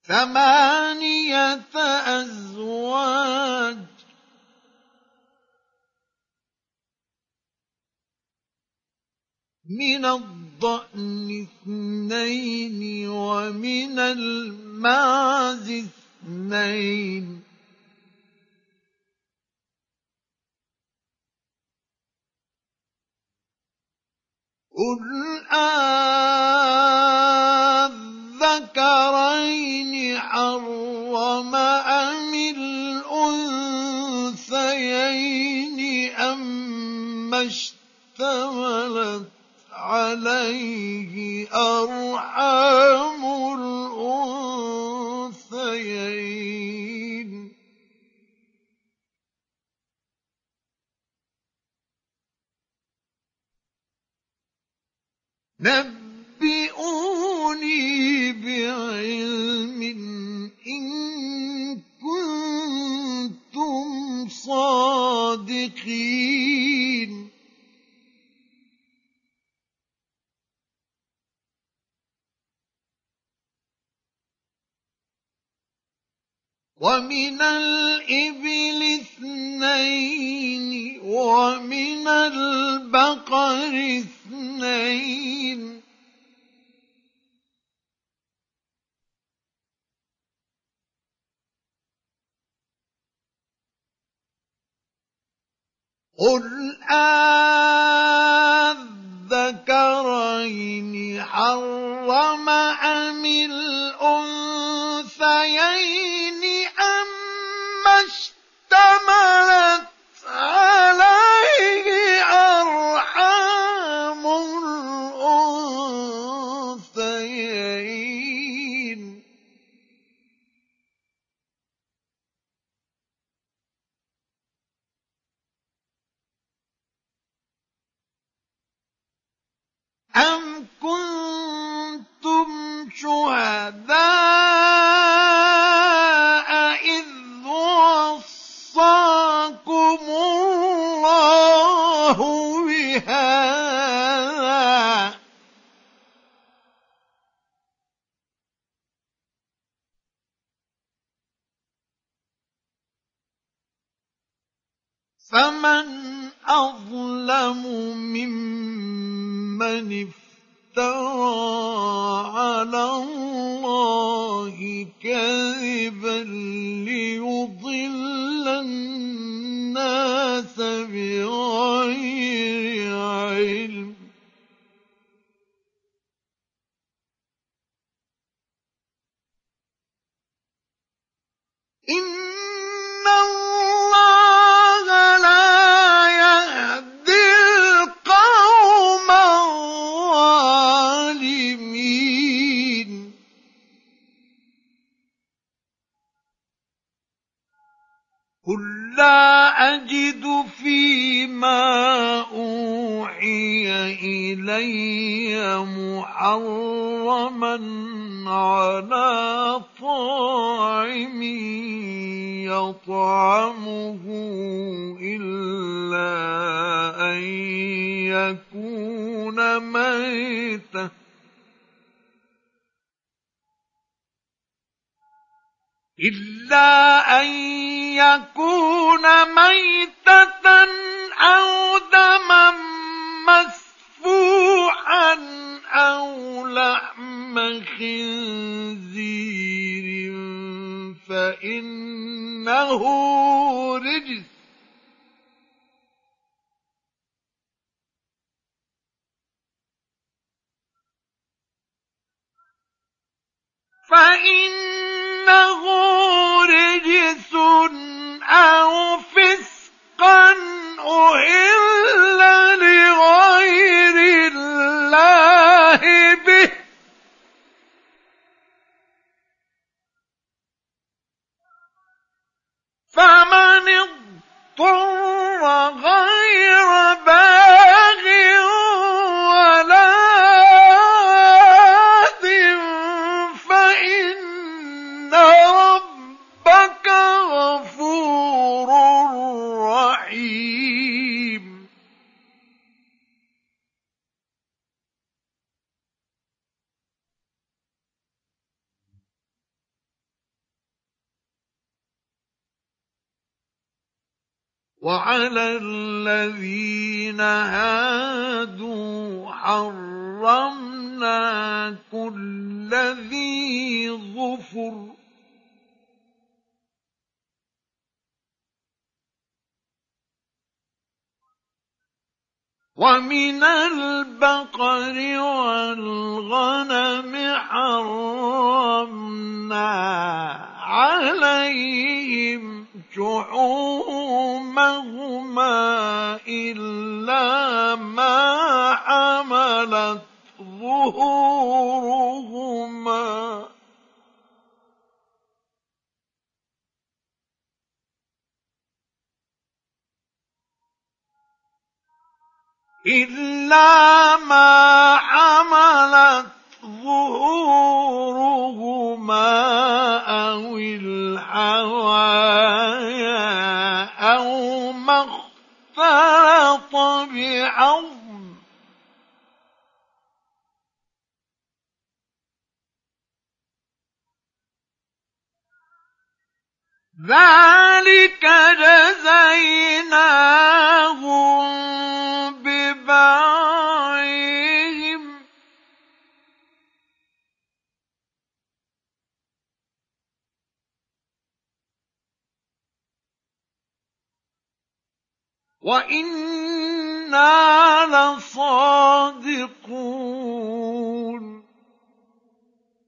ثمانية أزواج من الضأن اثنين ومن المعز اثنين قل أذكرين حرم أم الأنثيين أما اشتملت عليه أرحام الأنثيين نبئوني بعلم إن كنتم صادقين ومن الإبل اثنين ومن البقر اثنين قل أذكرين حرم أم الأنثيين أما اشتملت عليه أرحام الأنثيين أم كنتم شهداء إذ وصاكم الله بهذا فمن أظلم ممن افترى على الله كذبا ليضل الناس بغير علم إن الله لا يهدي القوم الظالمين قل لا أجد فيما أوحي إلي محرما على طاعم يطعمه إلا أن يكون ميتة أو دما مسفوحا أو لحم خنزير فإنه رجس أو فسقا أهل لغير الله به فمن اضطر غير باغ ولا عاد فإن ربك غفور رحيم وعلى الذين هادوا حرمنا كل ذي ظفر ومن البقر والغنم حرمنا عليهم شحومهما إلا ما حملت ظهورهما أو الحوايا أو ما اختلط بعظم ذلك جزيناهم ببغيهم وإنا لصادقون